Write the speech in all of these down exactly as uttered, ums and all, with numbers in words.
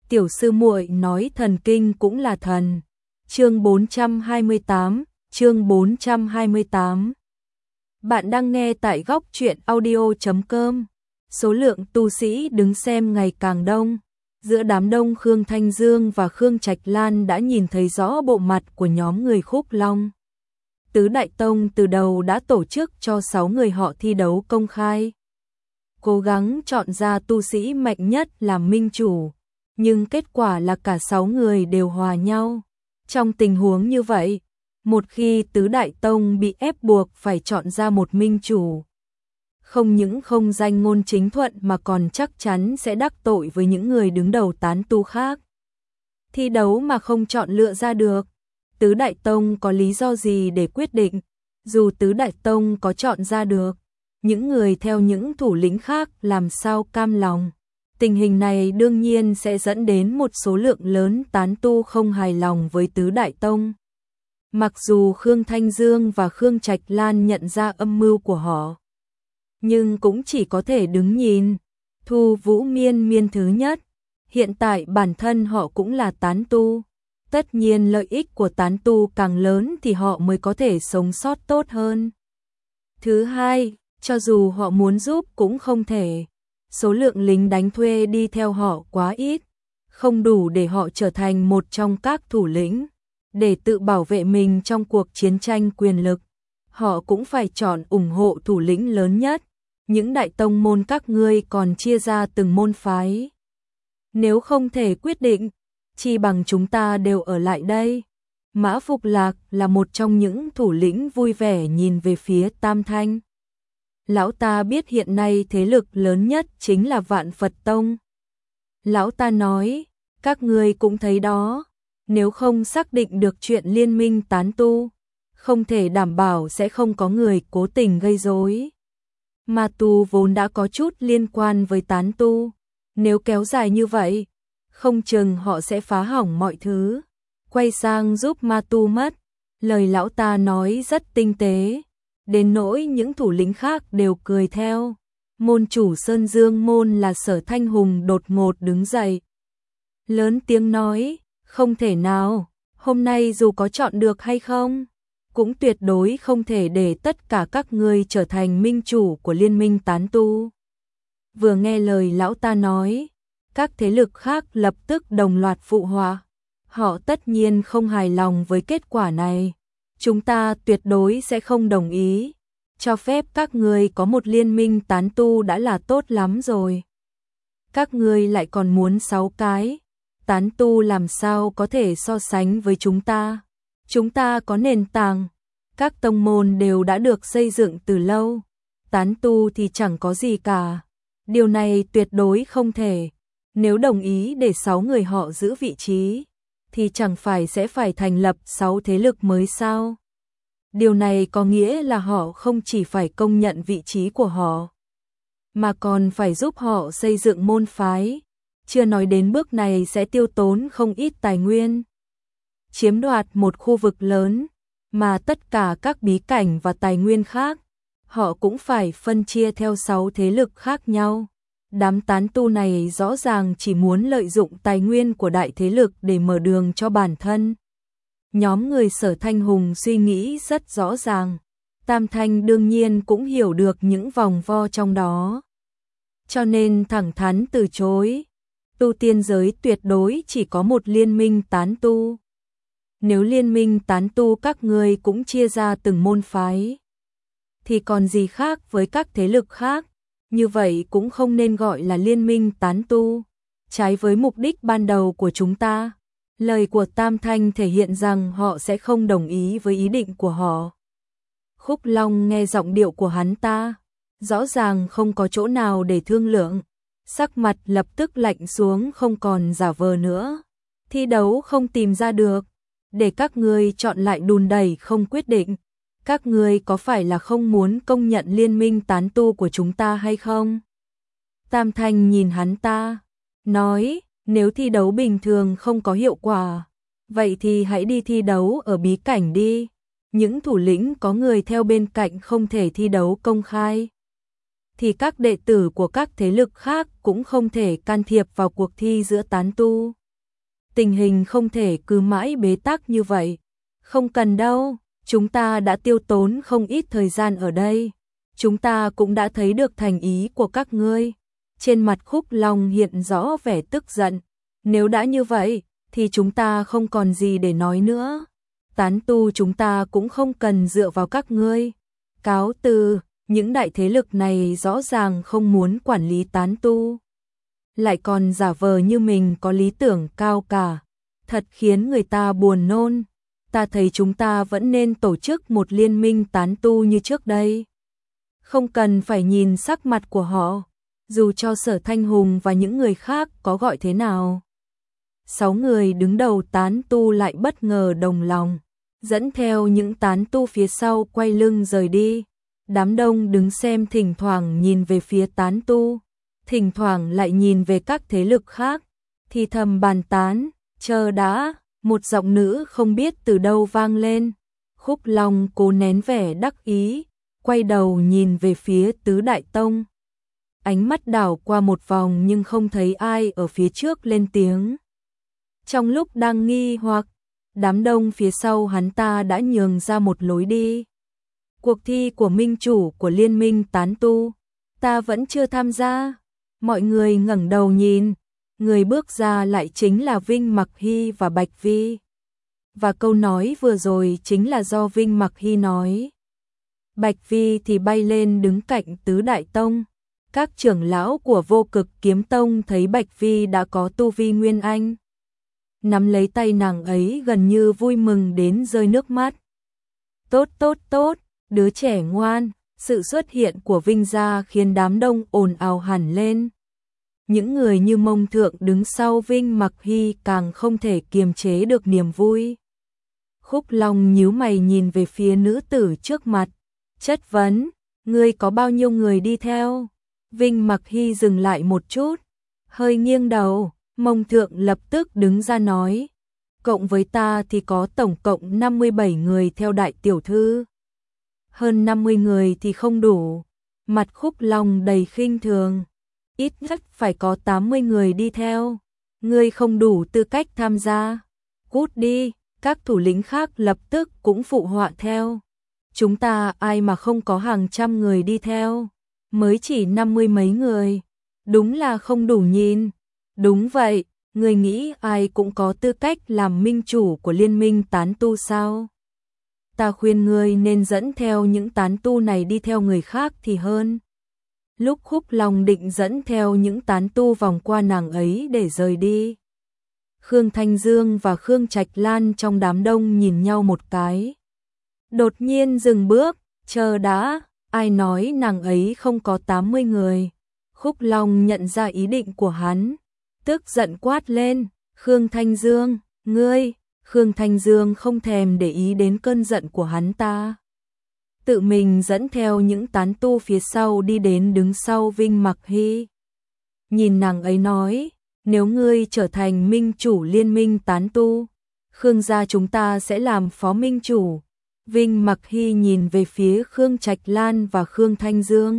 tiểu sư muội nói thần kinh cũng là thần. Chương bốn trăm hai mươi tám, chương bốn trăm hai mươi tám. Bạn đang nghe tại góc truyện audio chấm com. Số lượng tu sĩ đứng xem ngày càng đông. Giữa đám đông, Khương Thanh Dương và Khương Trạch Lan đã nhìn thấy rõ bộ mặt của nhóm người Khúc Long. Tứ Đại Tông từ đầu đã tổ chức cho sáu người họ thi đấu công khai, cố gắng chọn ra tu sĩ mạnh nhất làm minh chủ, nhưng kết quả là cả sáu người đều hòa nhau. Trong tình huống như vậy, một khi Tứ Đại Tông bị ép buộc phải chọn ra một minh chủ, không những không danh ngôn chính thuận mà còn chắc chắn sẽ đắc tội với những người đứng đầu tán tu khác. Thi đấu mà không chọn lựa ra được, Tứ Đại Tông có lý do gì để quyết định? Dù Tứ Đại Tông có chọn ra được, những người theo những thủ lĩnh khác làm sao cam lòng? Tình hình này đương nhiên sẽ dẫn đến một số lượng lớn tán tu không hài lòng với Tứ Đại Tông. Mặc dù Khương Thanh Dương và Khương Trạch Lan nhận ra âm mưu của họ, nhưng cũng chỉ có thể đứng nhìn. Thu Vũ Miên Miên thứ nhất, hiện tại bản thân họ cũng là tán tu. Tất nhiên lợi ích của tán tu càng lớn thì họ mới có thể sống sót tốt hơn. Thứ hai, cho dù họ muốn giúp cũng không thể. Số lượng lính đánh thuê đi theo họ quá ít, không đủ để họ trở thành một trong các thủ lĩnh. Để tự bảo vệ mình trong cuộc chiến tranh quyền lực, họ cũng phải chọn ủng hộ thủ lĩnh lớn nhất. Những đại tông môn các ngươi còn chia ra từng môn phái. Nếu không thể quyết định, chi bằng chúng ta đều ở lại đây. Mã Phục Lạc là một trong những thủ lĩnh vui vẻ nhìn về phía Tam Thanh. Lão ta biết hiện nay thế lực lớn nhất chính là Vạn Phật Tông. Lão ta nói, các ngươi cũng thấy đó, nếu không xác định được chuyện liên minh tán tu, không thể đảm bảo sẽ không có người cố tình gây rối. Ma tu vốn đã có chút liên quan với tán tu, nếu kéo dài như vậy, không chừng họ sẽ phá hỏng mọi thứ. Quay sang giúp ma tu mất. Lời lão ta nói rất tinh tế, đến nỗi những thủ lĩnh khác đều cười theo. Môn chủ Sơn Dương môn là Sở Thanh Hùng đột ngột đứng dậy, lớn tiếng nói, không thể nào, hôm nay dù có chọn được hay không, cũng tuyệt đối không thể để tất cả các ngươi trở thành minh chủ của liên minh tán tu. Vừa nghe lời lão ta nói, các thế lực khác lập tức đồng loạt phụ họa. Họ tất nhiên không hài lòng với kết quả này. Chúng ta tuyệt đối sẽ không đồng ý. Cho phép các ngươi có một liên minh tán tu đã là tốt lắm rồi. Các ngươi lại còn muốn sáu cái. Tán tu làm sao có thể so sánh với chúng ta? Chúng ta có nền tảng. Các tông môn đều đã được xây dựng từ lâu. Tán tu thì chẳng có gì cả. Điều này tuyệt đối không thể. Nếu đồng ý để sáu người họ giữ vị trí, thì chẳng phải sẽ phải thành lập sáu thế lực mới sao? Điều này có nghĩa là họ không chỉ phải công nhận vị trí của họ, mà còn phải giúp họ xây dựng môn phái. Chưa nói đến bước này sẽ tiêu tốn không ít tài nguyên, chiếm đoạt một khu vực lớn, mà tất cả các bí cảnh và tài nguyên khác, họ cũng phải phân chia theo sáu thế lực khác nhau. Đám tán tu này rõ ràng chỉ muốn lợi dụng tài nguyên của đại thế lực để mở đường cho bản thân. Nhóm người Sở Thanh Hùng suy nghĩ rất rõ ràng. Tam Thanh đương nhiên cũng hiểu được những vòng vo trong đó, cho nên thẳng thắn từ chối. Tu tiên giới tuyệt đối chỉ có một liên minh tán tu. Nếu liên minh tán tu các ngươi cũng chia ra từng môn phái, thì còn gì khác với các thế lực khác? Như vậy cũng không nên gọi là liên minh tán tu, trái với mục đích ban đầu của chúng ta. Lời của Tam Thanh thể hiện rằng họ sẽ không đồng ý với ý định của họ. Khúc Long nghe giọng điệu của hắn ta, rõ ràng không có chỗ nào để thương lượng, sắc mặt lập tức lạnh xuống, không còn giả vờ nữa. Thi đấu không tìm ra được, để các ngươi chọn lại đùn đẩy không quyết định. Các ngươi có phải là không muốn công nhận liên minh tán tu của chúng ta hay không? Tam Thanh nhìn hắn ta, nói, nếu thi đấu bình thường không có hiệu quả, vậy thì hãy đi thi đấu ở bí cảnh đi. Những thủ lĩnh có người theo bên cạnh không thể thi đấu công khai. thì các đệ tử của các thế lực khác cũng không thể can thiệp vào cuộc thi giữa tán tu. Tình hình không thể cứ mãi bế tắc như vậy. Không cần đâu, chúng ta đã tiêu tốn không ít thời gian ở đây. Chúng ta cũng đã thấy được thành ý của các ngươi. Trên mặt Khúc Long hiện rõ vẻ tức giận. Nếu đã như vậy, thì chúng ta không còn gì để nói nữa. Tán tu chúng ta cũng không cần dựa vào các ngươi. Cáo từ, những đại thế lực này rõ ràng không muốn quản lý tán tu. Lại còn giả vờ như mình có lý tưởng cao cả. Thật khiến người ta buồn nôn. Ta thấy chúng ta vẫn nên tổ chức một liên minh tán tu như trước đây. Không cần phải nhìn sắc mặt của họ, dù cho Sở Thanh Hùng và những người khác có gọi thế nào. Sáu người đứng đầu tán tu lại bất ngờ đồng lòng, dẫn theo những tán tu phía sau quay lưng rời đi. Đám đông đứng xem thỉnh thoảng nhìn về phía tán tu, thỉnh thoảng lại nhìn về các thế lực khác, thì thầm bàn tán, chờ đã, một giọng nữ không biết từ đâu vang lên. Khúc Long cố nén vẻ đắc ý, quay đầu nhìn về phía Tứ Đại Tông. Ánh mắt đảo qua một vòng nhưng không thấy ai ở phía trước lên tiếng. Trong lúc đang nghi hoặc, đám đông phía sau hắn ta đã nhường ra một lối đi. Cuộc thi của minh chủ của liên minh tán tu, ta vẫn chưa tham gia. Mọi người ngẩng đầu nhìn, người bước ra lại chính là Vinh Mặc Hy và Bạch Vi. Và câu nói vừa rồi chính là do Vinh Mặc Hy nói. Bạch Vi thì bay lên đứng cạnh Tứ Đại Tông. Các trưởng lão của Vô Cực Kiếm Tông thấy Bạch Vi đã có tu vi Nguyên Anh, nắm lấy tay nàng ấy gần như vui mừng đến rơi nước mắt. Tốt tốt tốt, đứa trẻ ngoan. Sự xuất hiện của Vinh gia khiến đám đông ồn ào hẳn lên. Những người như Mông Thượng đứng sau Vinh Mặc Hy càng không thể kiềm chế được niềm vui. Khúc Long nhíu mày nhìn về phía nữ tử trước mặt, chất vấn, ngươi có bao nhiêu người đi theo? Vinh Mặc Hy dừng lại một chút, hơi nghiêng đầu. Mông Thượng lập tức đứng ra nói, cộng với ta thì có tổng cộng năm mươi bảy người theo đại tiểu thư. Hơn năm mươi người thì không đủ. Mặt Khúc Long đầy khinh thường, ít nhất phải có tám mươi người đi theo. Ngươi không đủ tư cách tham gia. Cút đi. Các thủ lĩnh khác lập tức cũng phụ họa theo. Chúng ta ai mà không có hàng trăm người đi theo, mới chỉ năm mươi mấy người. Đúng là không đủ nhìn. Đúng vậy, ngươi nghĩ ai cũng có tư cách làm minh chủ của liên minh tán tu sao? Ta khuyên ngươi nên dẫn theo những tán tu này đi theo người khác thì hơn. Lúc Khúc Long định dẫn theo những tán tu vòng qua nàng ấy để rời đi, Khương Thanh Dương và Khương Trạch Lan trong đám đông nhìn nhau một cái. Đột nhiên dừng bước, chờ đã, ai nói nàng ấy không có tám mươi người? Khúc Long nhận ra ý định của hắn, tức giận quát lên, Khương Thanh Dương, ngươi. Khương Thanh Dương không thèm để ý đến cơn giận của hắn ta, tự mình dẫn theo những tán tu phía sau đi đến đứng sau Vinh Mặc Hy. Nhìn nàng ấy nói, nếu ngươi trở thành minh chủ liên minh tán tu, Khương gia chúng ta sẽ làm phó minh chủ. Vinh Mặc Hy nhìn về phía Khương Trạch Lan và Khương Thanh Dương,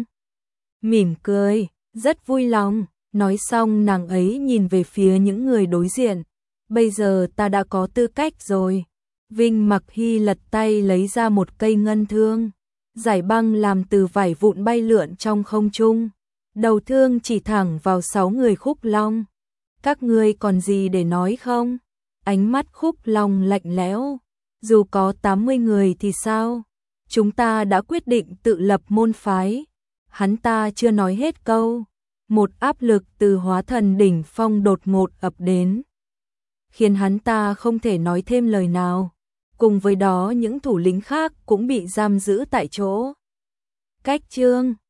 mỉm cười, rất vui lòng. Nói xong nàng ấy nhìn về phía những người đối diện. Bây giờ ta đã có tư cách rồi. Vinh Mặc Hy lật tay lấy ra một cây ngân thương, giải băng làm từ vải vụn bay lượn trong không trung. Đầu thương chỉ thẳng vào sáu người Khúc Long. Các ngươi còn gì để nói không? Ánh mắt Khúc Long lạnh lẽo. Dù có tám mươi người thì sao? Chúng ta đã quyết định tự lập môn phái. Hắn ta chưa nói hết câu, một áp lực từ hóa thần đỉnh phong đột ngột ập đến, khiến hắn ta không thể nói thêm lời nào. Cùng với đó những thủ lĩnh khác cũng bị giam giữ tại chỗ. Cách chương